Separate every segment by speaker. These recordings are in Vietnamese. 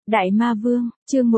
Speaker 1: Đại Ma Vương, chương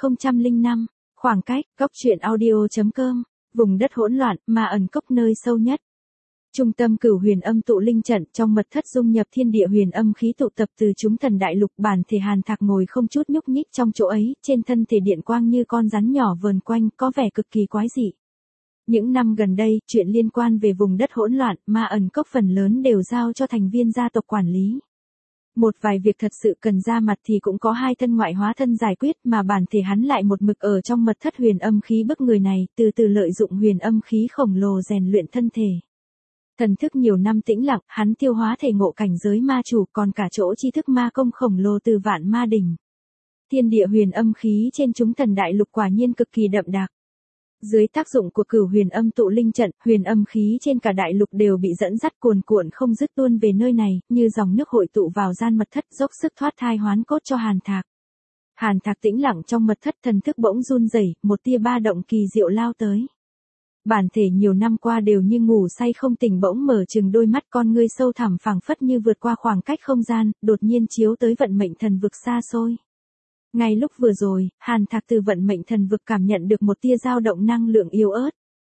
Speaker 1: 1005, khoảng cách, góc truyện audio.com, vùng đất hỗn loạn, ma ẩn cốc nơi sâu nhất. Trung tâm Cửu Huyền Âm tụ linh trận, trong mật thất dung nhập thiên địa huyền âm khí tụ tập từ chúng thần đại lục, bản thể Hàn Thạc ngồi không chút nhúc nhích trong chỗ ấy, trên thân thể điện quang như con rắn nhỏ vờn quanh, có vẻ cực kỳ quái dị. Những năm gần đây, chuyện liên quan về vùng đất hỗn loạn, ma ẩn cốc phần lớn đều giao cho thành viên gia tộc quản lý. Một vài việc thật sự cần ra mặt thì cũng có hai thân ngoại hóa thân giải quyết, mà bản thể hắn lại một mực ở trong mật thất huyền âm khí bức người này, từ từ lợi dụng huyền âm khí khổng lồ rèn luyện thân thể. Thần thức nhiều năm tĩnh lặng, hắn tiêu hóa thể ngộ cảnh giới ma chủ, còn cả chỗ tri thức ma công khổng lồ từ vạn ma đỉnh. Thiên địa huyền âm khí trên chúng thần đại lục quả nhiên cực kỳ đậm đặc. Dưới tác dụng của Cửu Huyền Âm tụ linh trận, huyền âm khí trên cả đại lục đều bị dẫn dắt cuồn cuộn không dứt tuôn về nơi này, như dòng nước hội tụ vào gian mật thất, dốc sức thoát thai hoán cốt cho Hàn Thạc. Hàn Thạc tĩnh lặng trong mật thất, thần thức bỗng run rẩy, một tia ba động kỳ diệu lao tới. Bản thể nhiều năm qua đều như ngủ say không tỉnh, bỗng mở trừng đôi mắt, con ngươi sâu thẳm phảng phất như vượt qua khoảng cách không gian, đột nhiên chiếu tới vận mệnh thần vực xa xôi. Ngay lúc vừa rồi, Hàn Thạc từ vận mệnh thần vực cảm nhận được một tia dao động năng lượng yếu ớt.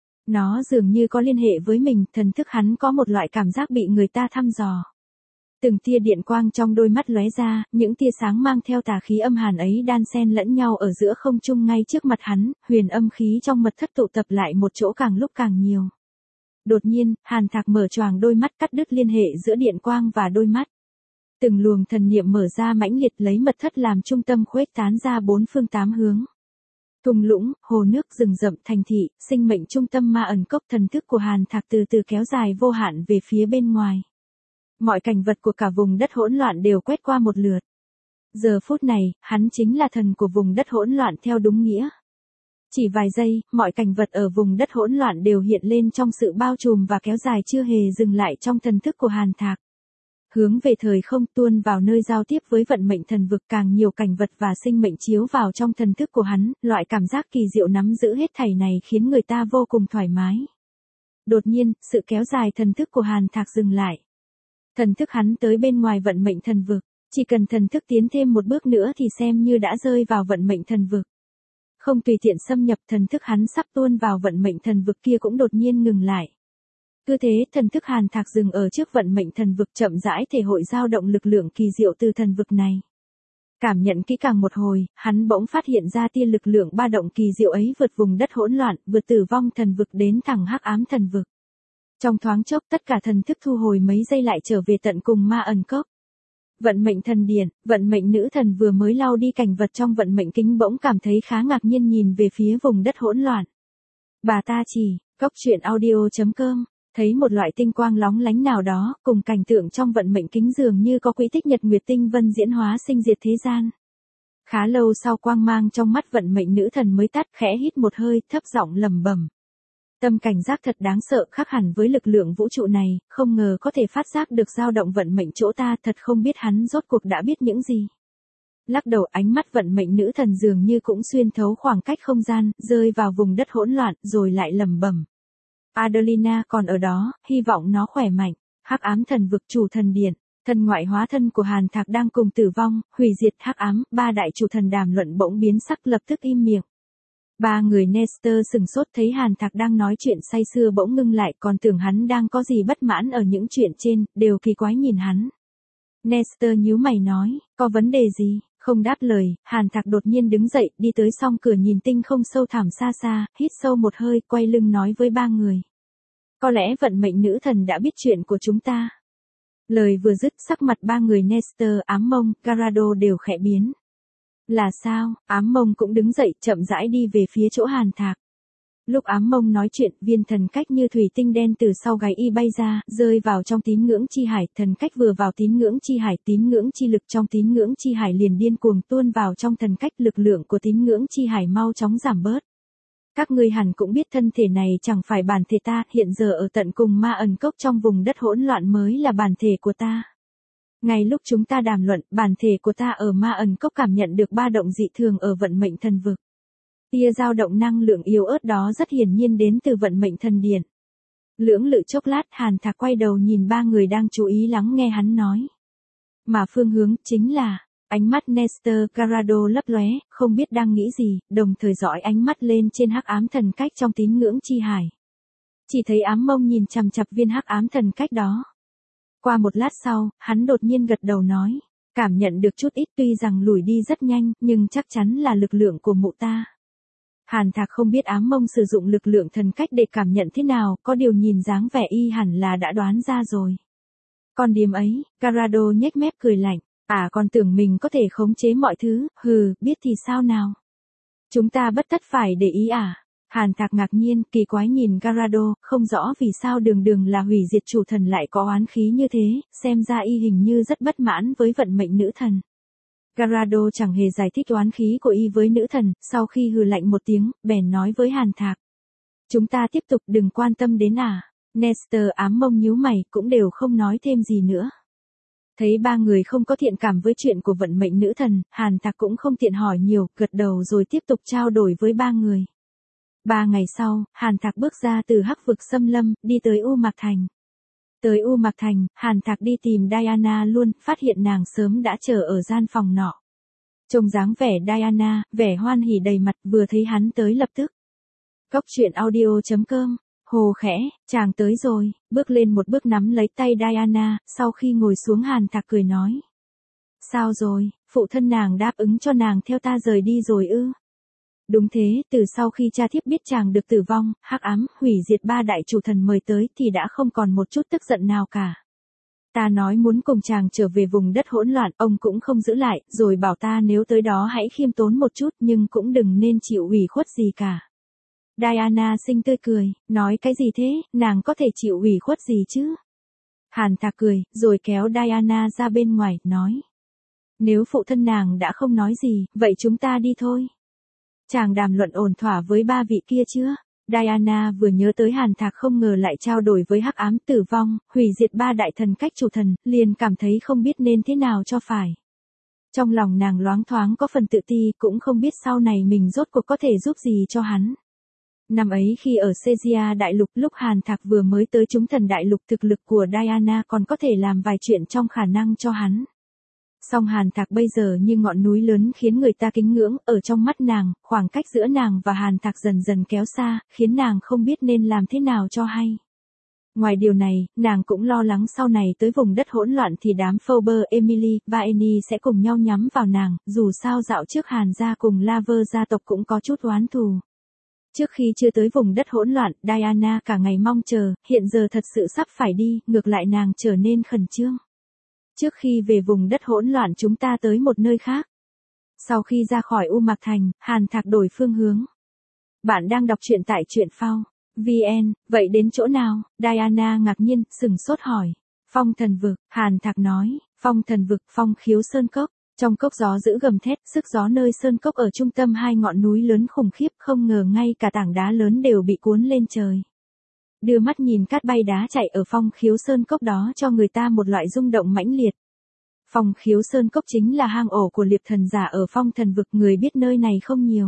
Speaker 1: Nó dường như có liên hệ với mình, thần thức hắn có một loại cảm giác bị người ta thăm dò. Từng tia điện quang trong đôi mắt lóe ra, những tia sáng mang theo tà khí âm hàn ấy đan xen lẫn nhau ở giữa không trung ngay trước mặt hắn, huyền âm khí trong mật thất tụ tập lại một chỗ càng lúc càng nhiều. Đột nhiên, Hàn Thạc mở choàng đôi mắt, cắt đứt liên hệ giữa điện quang và đôi mắt. Từng luồng thần niệm mở ra mãnh liệt, lấy mật thất làm trung tâm khuếch tán ra bốn phương tám hướng. Thung lũng, hồ nước, rừng rậm, thành thị, sinh mệnh trung tâm ma ẩn cốc, thần thức của Hàn Thạc từ từ kéo dài vô hạn về phía bên ngoài. Mọi cảnh vật của cả vùng đất hỗn loạn đều quét qua một lượt. Giờ phút này, hắn chính là thần của vùng đất hỗn loạn theo đúng nghĩa. Chỉ vài giây, mọi cảnh vật ở vùng đất hỗn loạn đều hiện lên trong sự bao trùm và kéo dài chưa hề dừng lại trong thần thức của Hàn Thạc. Hướng về thời không, tuôn vào nơi giao tiếp với vận mệnh thần vực, càng nhiều cảnh vật và sinh mệnh chiếu vào trong thần thức của hắn, loại cảm giác kỳ diệu nắm giữ hết thảy này khiến người ta vô cùng thoải mái. Đột nhiên, sự kéo dài thần thức của Hàn Thạc dừng lại. Thần thức hắn tới bên ngoài vận mệnh thần vực, chỉ cần thần thức tiến thêm một bước nữa thì xem như đã rơi vào vận mệnh thần vực. Không tùy tiện xâm nhập, thần thức hắn sắp tuôn vào vận mệnh thần vực kia cũng đột nhiên ngừng lại. Cứ thế, thần thức Hàn Thạc dừng ở trước vận mệnh thần vực, chậm rãi thể hội dao động lực lượng kỳ diệu từ thần vực này. Cảm nhận kỹ càng một hồi, hắn bỗng phát hiện ra tia lực lượng ba động kỳ diệu ấy vượt vùng đất hỗn loạn, vượt tử vong thần vực đến thẳng hắc ám thần vực. Trong thoáng chốc, tất cả thần thức thu hồi mấy giây lại trở về tận cùng ma ẩn cốc. Vận mệnh thần điện, vận mệnh nữ thần vừa mới lau đi cảnh vật trong vận mệnh kính bỗng cảm thấy khá ngạc nhiên nhìn về phía vùng đất hỗn loạn. Bà ta chỉ, góc truyện audio.com. Thấy một loại tinh quang lóng lánh nào đó, cùng cảnh tượng trong vận mệnh kính dường như có quỹ tích nhật nguyệt tinh vân diễn hóa sinh diệt thế gian. Khá lâu sau, quang mang trong mắt vận mệnh nữ thần mới tắt, khẽ hít một hơi, thấp giọng lẩm bẩm. Tâm cảnh giác thật đáng sợ, khác hẳn với lực lượng vũ trụ này, không ngờ có thể phát giác được dao động vận mệnh chỗ ta, thật không biết hắn rốt cuộc đã biết những gì. Lắc đầu, ánh mắt vận mệnh nữ thần dường như cũng xuyên thấu khoảng cách không gian, rơi vào vùng đất hỗn loạn, rồi lại lẩm bẩm. Adelina còn ở đó, hy vọng nó khỏe mạnh. Hắc ám thần vực, chủ thần điện, thần ngoại hóa thân của Hàn Thạc đang cùng tử vong, hủy diệt hắc ám, ba đại chủ thần đàm luận bỗng biến sắc, lập tức im miệng. Ba người Nestor sừng sốt, thấy Hàn Thạc đang nói chuyện say sưa bỗng ngưng lại, còn tưởng hắn đang có gì bất mãn ở những chuyện trên, đều kỳ quái nhìn hắn. Nestor nhíu mày nói, có vấn đề gì? Không đáp lời, Hàn Thạc đột nhiên đứng dậy, đi tới song cửa nhìn tinh không sâu thẳm xa xa, hít sâu một hơi, quay lưng nói với ba người. Có lẽ vận mệnh nữ thần đã biết chuyện của chúng ta. Lời vừa dứt, sắc mặt ba người Nestor, Ám Mông, Garado đều khẽ biến. Là sao? Ám Mông cũng đứng dậy, chậm rãi đi về phía chỗ Hàn Thạc. Lúc Ám Mông nói chuyện, viên thần cách như thủy tinh đen từ sau gáy y bay ra, rơi vào trong tín ngưỡng chi hải, thần cách vừa vào tín ngưỡng chi lực trong tín ngưỡng chi hải liền điên cuồng tuôn vào trong thần cách, lực lượng của tín ngưỡng chi hải mau chóng giảm bớt. Các ngươi hẳn cũng biết thân thể này chẳng phải bản thể ta, hiện giờ ở tận cùng ma ẩn cốc trong vùng đất hỗn loạn mới là bản thể của ta. Ngay lúc chúng ta đàm luận, bản thể của ta ở ma ẩn cốc cảm nhận được ba động dị thường ở vận mệnh thần vực. Tia dao động năng lượng yếu ớt đó rất hiển nhiên đến từ vận mệnh thần điện. Lưỡng lự chốc lát, Hàn Thạc quay đầu nhìn ba người đang chú ý lắng nghe hắn nói. Mà phương hướng chính là, Ánh mắt Nestor Garrado lấp lóe, không biết đang nghĩ gì, đồng thời dõi ánh mắt lên trên hắc ám thần cách trong tín ngưỡng chi hải. Chỉ thấy ám mông nhìn chằm chằm viên hắc ám thần cách đó. Qua một lát sau, hắn đột nhiên gật đầu nói, cảm nhận được chút ít tuy rằng lùi đi rất nhanh, nhưng chắc chắn là lực lượng của mụ ta. Hàn Thạc không biết ám mông sử dụng lực lượng thần cách để cảm nhận thế nào, có điều nhìn dáng vẻ y hẳn là đã đoán ra rồi. Còn điềm ấy, Garrado nhếch mép cười lạnh, còn tưởng mình có thể khống chế mọi thứ, biết thì sao nào. Chúng ta bất tất phải để ý à. Hàn Thạc ngạc nhiên, kỳ quái nhìn Garrado, không rõ vì sao đường là hủy diệt chủ thần lại có oán khí như thế, xem ra y hình như rất bất mãn với vận mệnh nữ thần. Garrado chẳng hề giải thích oán khí của y với nữ thần, sau khi hừ lạnh một tiếng, bèn nói với Hàn Thạc. Chúng ta tiếp tục, đừng quan tâm đến Nestor ám mông nhíu mày, cũng đều không nói thêm gì nữa. Thấy ba người không có thiện cảm với chuyện của vận mệnh nữ thần, Hàn Thạc cũng không tiện hỏi nhiều, gật đầu rồi tiếp tục trao đổi với ba người. 3 ngày sau, Hàn Thạc bước ra từ hắc vực xâm lâm, đi tới U Mạc Thành. Tới U Mạc Thành, Hàn Thạc đi tìm Diana luôn, phát hiện nàng sớm đã chờ ở gian phòng nọ. Trông dáng vẻ Diana, vẻ hoan hỉ đầy mặt, vừa thấy hắn tới lập tức. Cốc truyện audio.com, hồ khẽ, chàng tới rồi, bước lên một bước nắm lấy tay Diana, sau khi ngồi xuống Hàn Thạc cười nói. Sao rồi, phụ thân nàng đáp ứng cho nàng theo ta rời đi rồi ư? Đúng thế, từ sau khi cha thiếp biết chàng được tử vong, hắc ám, hủy diệt 3 đại chủ thần mời tới thì đã không còn một chút tức giận nào cả. Ta nói muốn cùng chàng trở về vùng đất hỗn loạn, ông cũng không giữ lại, rồi bảo ta nếu tới đó hãy khiêm tốn một chút nhưng cũng đừng nên chịu ủy khuất gì cả. Diana xinh tươi cười, nói cái gì thế, nàng có thể chịu ủy khuất gì chứ? Hàn Thạc cười, rồi kéo Diana ra bên ngoài, nói. Nếu phụ thân nàng đã không nói gì, vậy chúng ta đi thôi. Chàng đàm luận ổn thỏa với 3 vị kia chưa? Diana vừa nhớ tới Hàn Thạc không ngờ lại trao đổi với hắc ám tử vong, hủy diệt 3 đại thần cách chủ thần, liền cảm thấy không biết nên thế nào cho phải. Trong lòng nàng loáng thoáng có phần tự ti, cũng không biết sau này mình rốt cuộc có thể giúp gì cho hắn. Năm ấy khi ở Caesarea đại lục, lúc Hàn Thạc vừa mới tới chúng thần đại lục, thực lực của Diana còn có thể làm vài chuyện trong khả năng cho hắn. Song Hàn Thạc bây giờ như ngọn núi lớn khiến người ta kính ngưỡng, ở trong mắt nàng, khoảng cách giữa nàng và Hàn Thạc dần dần kéo xa, khiến nàng không biết nên làm thế nào cho hay. Ngoài điều này, nàng cũng lo lắng sau này tới vùng đất hỗn loạn thì đám Faber, Emily, và Annie sẽ cùng nhau nhắm vào nàng, dù sao dạo trước Hàn gia cùng Laver gia tộc cũng có chút oán thù. Trước khi chưa tới vùng đất hỗn loạn, Diana cả ngày mong chờ, hiện giờ thật sự sắp phải đi, ngược lại nàng trở nên khẩn trương. Trước khi về vùng đất hỗn loạn chúng ta tới một nơi khác. Sau khi ra khỏi U Mạc Thành, Hàn Thạc đổi phương hướng. Bạn đang đọc truyện tại truyện phao.vn, vậy đến chỗ nào? Diana ngạc nhiên, sừng sốt hỏi. Phong thần vực, Hàn Thạc nói, phong thần vực, phong khiếu sơn cốc. Trong cốc gió dữ gầm thét, sức gió nơi sơn cốc ở trung tâm 2 ngọn núi lớn khủng khiếp, không ngờ ngay cả tảng đá lớn đều bị cuốn lên trời. Đưa mắt nhìn cát bay đá chạy ở phong khiếu sơn cốc đó cho người ta một loại rung động mãnh liệt. Phong khiếu sơn cốc chính là hang ổ của liệp thần giả ở phong thần vực, người biết nơi này không nhiều.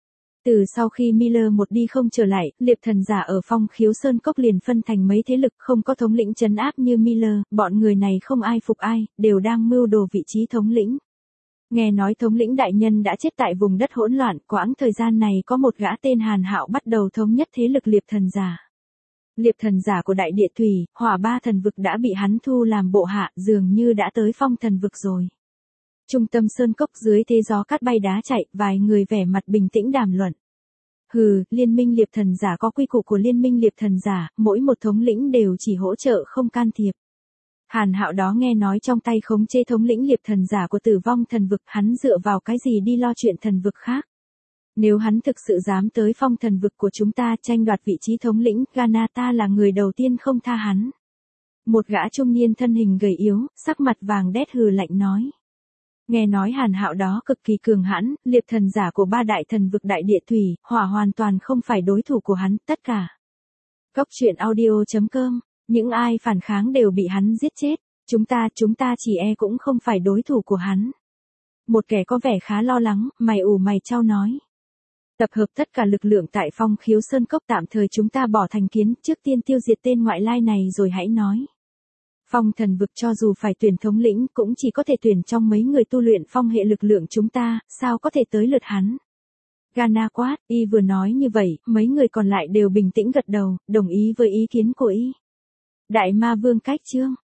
Speaker 1: Từ sau khi Miller một đi không trở lại, liệp thần giả ở phong khiếu sơn cốc liền phân thành mấy thế lực, không có thống lĩnh trấn áp như Miller, bọn người này không ai phục ai, đều đang mưu đồ vị trí thống lĩnh. Nghe nói thống lĩnh đại nhân đã chết tại vùng đất hỗn loạn, quãng thời gian này có một gã tên Hàn Hạo bắt đầu thống nhất thế lực liệp thần giả. Liệp thần giả của đại địa thủy, hỏa 3 thần vực đã bị hắn thu làm bộ hạ, dường như đã tới phong thần vực rồi. Trung tâm sơn cốc dưới thế gió cát bay đá chạy, vài người vẻ mặt bình tĩnh đàm luận. Liên minh liệp thần giả có quy củ của liên minh liệp thần giả, mỗi một thống lĩnh đều chỉ hỗ trợ không can thiệp. Hàn Hạo đó nghe nói trong tay khống chế thống lĩnh liệp thần giả của tử vong thần vực, hắn dựa vào cái gì đi lo chuyện thần vực khác. Nếu hắn thực sự dám tới phong thần vực của chúng ta tranh đoạt vị trí thống lĩnh, Ganata là người đầu tiên không tha hắn. Một gã trung niên thân hình gầy yếu, sắc mặt vàng đét hừ lạnh nói. Nghe nói Hàn Hạo đó cực kỳ cường hãn, liệp thần giả của 3 đại thần vực đại địa thủy, hỏa hoàn toàn không phải đối thủ của hắn, tất cả. Cốc truyện audio.com, những ai phản kháng đều bị hắn giết chết, chúng ta chỉ cũng không phải đối thủ của hắn. Một kẻ có vẻ khá lo lắng, mày ủ mày chau nói. Tập hợp tất cả lực lượng tại phong khiếu sơn cốc, tạm thời chúng ta bỏ thành kiến, trước tiên tiêu diệt tên ngoại lai này rồi hãy nói. Phong thần vực cho dù phải tuyển thống lĩnh cũng chỉ có thể tuyển trong mấy người tu luyện phong hệ lực lượng chúng ta, sao có thể tới lượt hắn. Gana quát, y vừa nói như vậy, mấy người còn lại đều bình tĩnh gật đầu, đồng ý với ý kiến của y. Đại ma vương cách chương.